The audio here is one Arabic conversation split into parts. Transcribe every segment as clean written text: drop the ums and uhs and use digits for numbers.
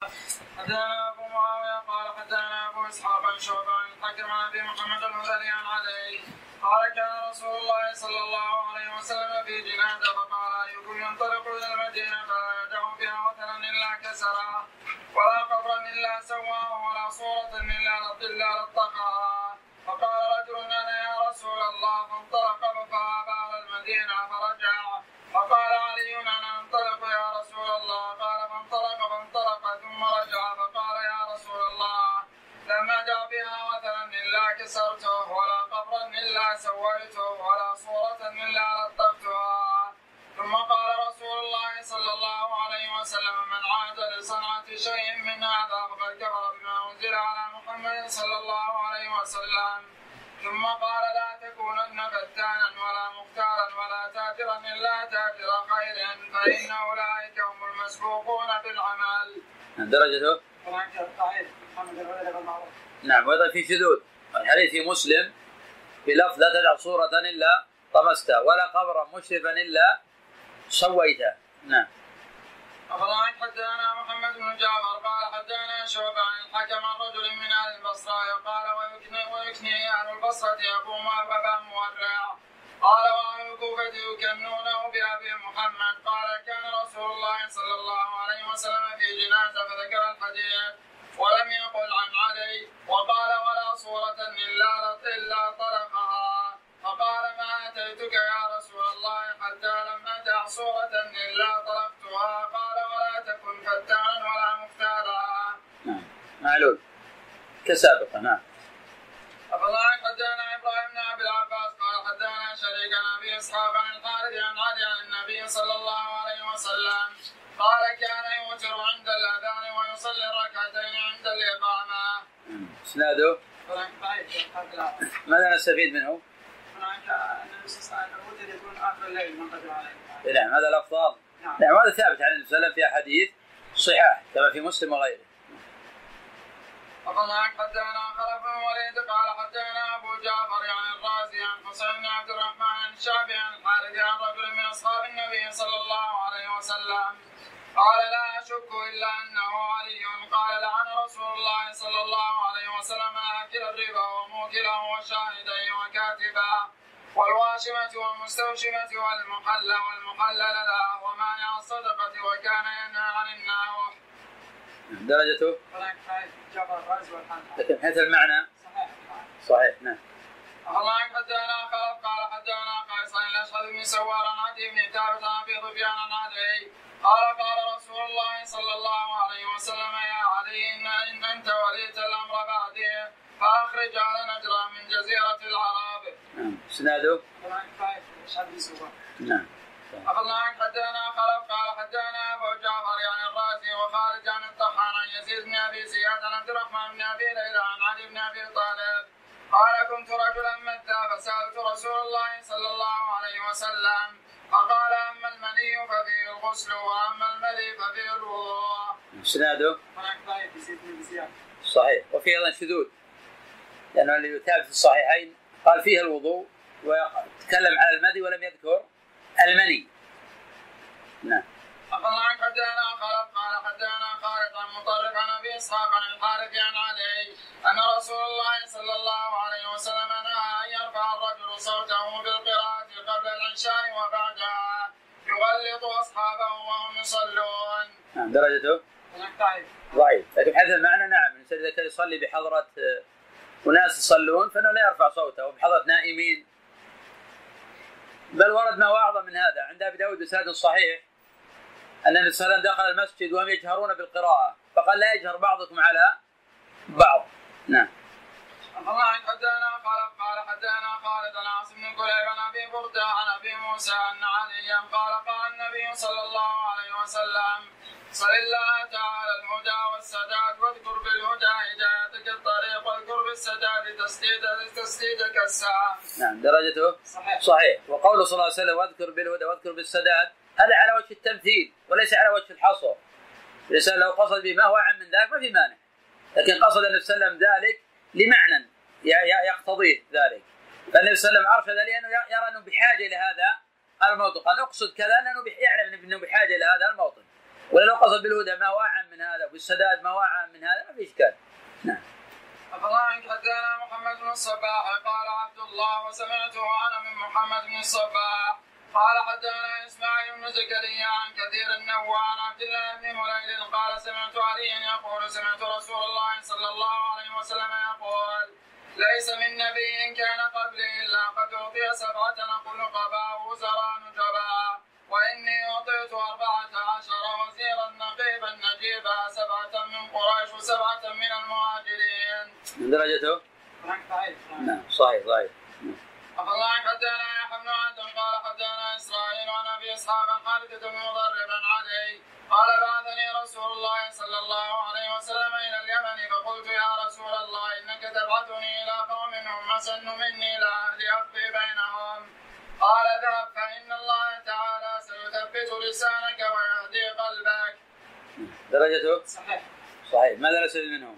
حدثنا ابو معاويه قال حدثنا ابو اسحاق عن شعبة عن الحكم عن ابي محمد الهذلي عن علي قال كان رسول الله صلى الله عليه وسلم في جنازه فقال ايكم ينطلق الى المدينه فلا يدع بها وثنا الا كسرها ولا قبرا الا سواه ولا صوره الا لطخها. فقال رجل انا يا رسول الله فانطلق فذهب على المدينه فرجع. فقال علي انا انطلق يا رسول الله. قال فانطلق ثم رجع فقال يا رسول الله لما جاء بها وثنا الا كسرته ولا قبرا الا سويته ولا صورة الا لطفتها. ثم قال رسول الله صلى الله عليه وسلم من عاد لصنعة شيء من هذا فقد كفر بما انزل على محمد صلى الله عليه وسلم. ثم قال لا تكونن فتانا ولا مختارا ولا تاجرا الا تاجر خير فان اولئك هم المسبوقون بالعمل. درجته؟ نعم. وايضا في شذوذ الحديث في مسلم بلفظ لا تدع صورة الا طمسته ولا قبرا مشرفا الا سويته. نعم. أخبرنا حدثنا محمد بن جعفر قال حدثنا شعبة عن الحكم عن رجل من أهل البصرة قال ويكني أهل البصرة يقوم أبا مورع قال وأهل الكوفة يكنونه بأبي محمد. قال كان رسول الله صلى الله عليه وسلم في جنازة فذكر الحديث ولم يقل عن علي وقال ولا صورة إلا طرقها. فقال ما أتيتك يا رسول الله حتى لم أدع صورة إلا طرقتها. قال ولا تكن فتانا ولا مختالا. نعم. معلول كسابقة. نعم. أخبرنا حدثنا إبراهيم بن أبي العباس قال حدثنا شريك عن أبي إسحاق عن الحارث عن علي عن النبي صلى الله عليه وسلم قال كان يوتر عند الأذان ويصلي ركعتين عند الإقامة. إسناده ماذا نستفيد منه؟ نعم هذا الأفضل. نعم هذا ثابت عن النبي صلى الله عليه وسلم في أحاديث صحاح كما في مسلم وغيره. وقال حدثنا خلف بن وليد قال حدثنا ابو جعفر عن الرازي عن حسين بن عبد الرحمن عن الشعبي عن الحارث عن رجل من اصحاب النبي صلى الله عليه وسلم قال لا اشك الا انه علي. قال لعن رسول الله صلى الله عليه وسلم اكل الربا وموكله وشاهديه وكاتبه والواشمه والمستوشمه والمحلل له ومانع الصدقه وكان ينهى عن الناوح. درجته؟ لكن حيث المعنى صحيح. نعم. الله حدثنا خلف قال حدثنا قيس عن الاشهد بن سوار عن عدي بن ثابت عن ابي سفيان عن علي قال رسول الله صلى الله عليه وسلم يا علي ان انت وليت الامر بعدي فاخرج على نجرة من جزيرة العرب. نعم. اسناده؟ نعم. أخذنا عن حدثنا خلف قال حدثنا أبو جعفر عن الرازي وخالد عن الطحان عن يزيد بن أبي زياد عن عبد الرحمن بن أبي ليلى عن علي بن أبي طالب قال كنت رجلا مدا فسألت رسول الله صلى الله عليه وسلم فقال أما المني ففيه الغسل وأما المذي ففيه الوضوء. إسناده صحيح. وفيه أيضا شذوذ لأنه اللي يتابع في الصحيحين قال فيه الوضوء وتكلم على المذي ولم يذكر المني. نعم. أخبرنا عن حدثنا خلف قال حدثنا خالد عن مطرف عن أبي إسحاق عن الحارث عن علي أن رسول الله صلى الله عليه وسلم نهى أن يرفع الرجل صوته بالقراءة قبل العشاء وبعدها يغلط أصحابه وهم يصلون. نعم. درجته ضعيف. لكن حيث المعنى نعم الإنسان إذا كان يصلي بحضرة وناس يصلون فإنه لا يرفع صوته وبحضرة نائمين. بل ورد ما هو أعظم من هذا عند أبي داود بسند صحيح أن النبي صلى الله عليه وسلم دخل المسجد وهم يجهرون بالقراءة فقال لا يجهر بعضكم على بعض. نعم. الله حدثنا قال حدثنا خالد عن عاصم بن كليب عن أبي بردة عن أبي موسى أن عليا قال النبي صلى الله عليه وسلم صل الله تعالى الهدى والسداد واذكر بالهدى هدايتك الطريق واذكر بالسداد تسديدك الساعة. نعم. درجته صحيح. وقوله صلى الله عليه وسلم واذكر بالهدى واذكر بالسداد هذا على وجه التمثيل وليس على وجه الحصر. الإنسان لو قصد بما هو أعم من ذلك ما في مانع، لكن قصد النبي صلى الله عليه وسلم ذلك لمعنى يقتضيه ذلك. فالنبي صلى الله عليه وسلم أرشد لأنه يرى أنه بحاجة إلى هذا الموطن. قال أقصد كذا لأنه يعلم أنه بحاجة إلى هذا الموطن. ولا لو قصد بالهدى ما هو أعم من هذا والسداد ما هو أعم من هذا ما في إشكال. نعم. أفضل حدثنا محمد بن الصباح قال عبد الله وسمعته أنا من محمد بن الصباح قال حدثنا إسماعيل بن زكريا عن كثير النوى عن عبد الله بن مليل قال سمعت عليا يقول سمعت رسول الله صلى الله عليه وسلم يقول ليس من نبي كان قبلي إلا قد أعطي 7 نقل قباء وزراء نجبا وإني أعطيت 14 وزيرا نقيبا نجيبا 7 من قريش و7 من المهاجرين. من درجته؟ نعم صحيح. أفضل حدثنا يحيى بن آدم قال حدثنا إسرائيل عن أبي إسحاق عن خالد بن مضرب عليه قال بعثني رسول الله صلى الله عليه وسلم إلى اليمن فقلت يا رسول الله إنك تبعثني إلى قوم هم أسن مني لأقضي بينهم قال اذهب فإن الله تعالى سيثبت لسانك ويهدي قلبك. درجته؟ صحيح. ماذا نستفيد منهم؟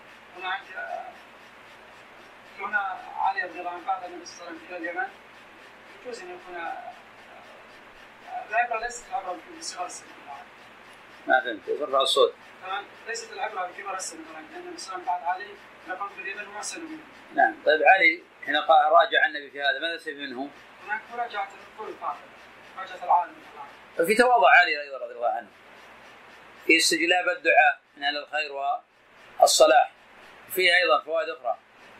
هنا علي رضي الله عنه بعد النبي صلى الله عليه وسلم إلى اليمن يجوز أن يكون العبرة ليست العبرة بصغر السن. ما فهمت ارفع الصوت. ليست العبرة بكبر السن لأن النبي صلى الله عليه وسلم بعد علي لقد في اليمن وما سن منه. نعم. طيب علي حين راجع النبي في هذا ماذا نستفيد منه؟ هناك مراجعة الكل فاضل مراجعة العالم. ففي تواضع علي أيضا رضي الله عنه في استجلاب الدعاء من أهل الخير والصلاح. فيه أيضا فوائد أخرى.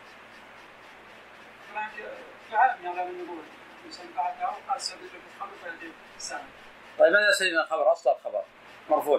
في عالم يعلم النبوة الإنسان بعدها وقال سبب الخبر فيهدي السلام. طيب ماذا يستفيد من الخبر؟ أصل الخبر مرفوع.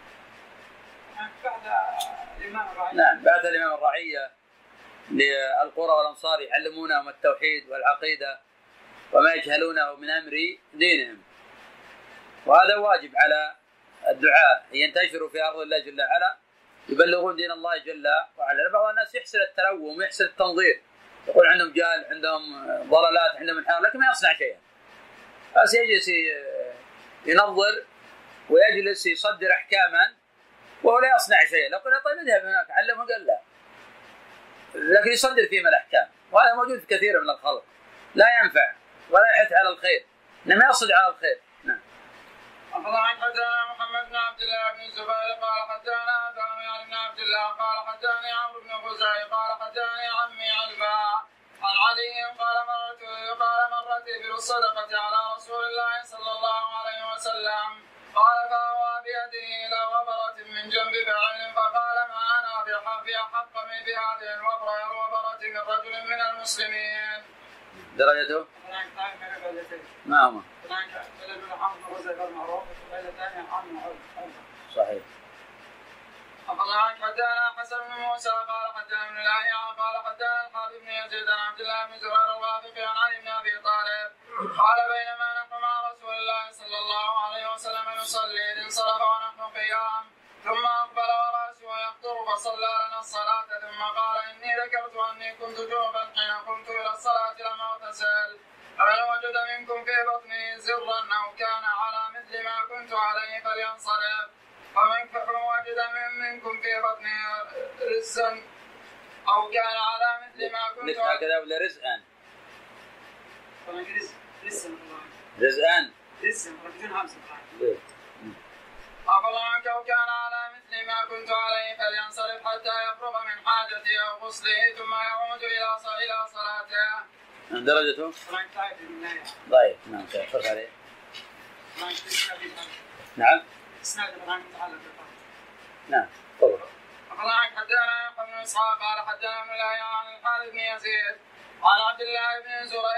بعد الإمام الرعية. نعم بعد الإمام الرعية للقرى والأمصار يعلمونهم التوحيد والعقيدة وما يجهلونه من أمر دينهم، وهذا واجب على الدعاء أن ينتشروا في أرض الله جل وعلا يبلغون دين الله جل وعلا. بعض الناس يحسن التلوم ويحسن التنظير، يقول عندهم جهل عندهم ضلالات عندهم انحراف لكن ما يصنع شيئا، بس يجلس ينظر ويجلس يصدر أحكاما وهو لا يصنع شيئا. لو قلنا طيب اذهب هناك علمه قال لا، لكن يصدر فيما الأحكام، وهذا موجود في كثير من الخلق لا ينفع ولا يحث على الخير إنما يصد على الخير. نعم. أفضل حدثنا محمد بن عبد الله بن الزبير قال حدثنا سامي بن عبد الله قال حدثني عمرو بن خزاعي قال حدثني عمي علباء عن علي قال مرت بالصدقة على رسول الله صلى الله عليه وسلم قال فهوى بيده إلى وبرة من جنب بعير فقال ما أنا بأحق من بهذه الوبرة من رجل من المسلمين. درجته؟ ما هو؟ صحيح. أفضل حدثنا حسن بن موسى قال حدثنا ابن الأهيع قال حدثنا الحارث بن يزيد عن عبد الله بن زبير الوافقي عن علي بن أبي طالب قال بينما نحن مع رسول الله صلى الله عليه وسلم نصلي إذ انصرف ونحن قيام ثم أقبل ورأسه يقطر فصلى لنا الصلاة ثم قال إني ذكرت أني كنت جنبا حين قمت إلى الصلاة لم أغتسل فمن وجد منكم في بطنه زرا أو كان على مثل ما كنت عليه فلينصرف ومن وجد منكم في بطنه رزا أو كان على مثل ما كنت عليه هكذا ولا رزقان؟ رزقان أفضل عنك أو كان على مثل ما كنت عليه فلينصرف حتى يفرغ من حاجته أو غسله ثم يعود إلى صلاته. درجته؟ ضعيف. نعم فرق عليه. نعم. نعم طبعا. أفضل عنك حدثنا يحيى بن إسحاق قال حدثنا ابن الأهيع عن الحارث بن يزيد عن عبد الله بن زريع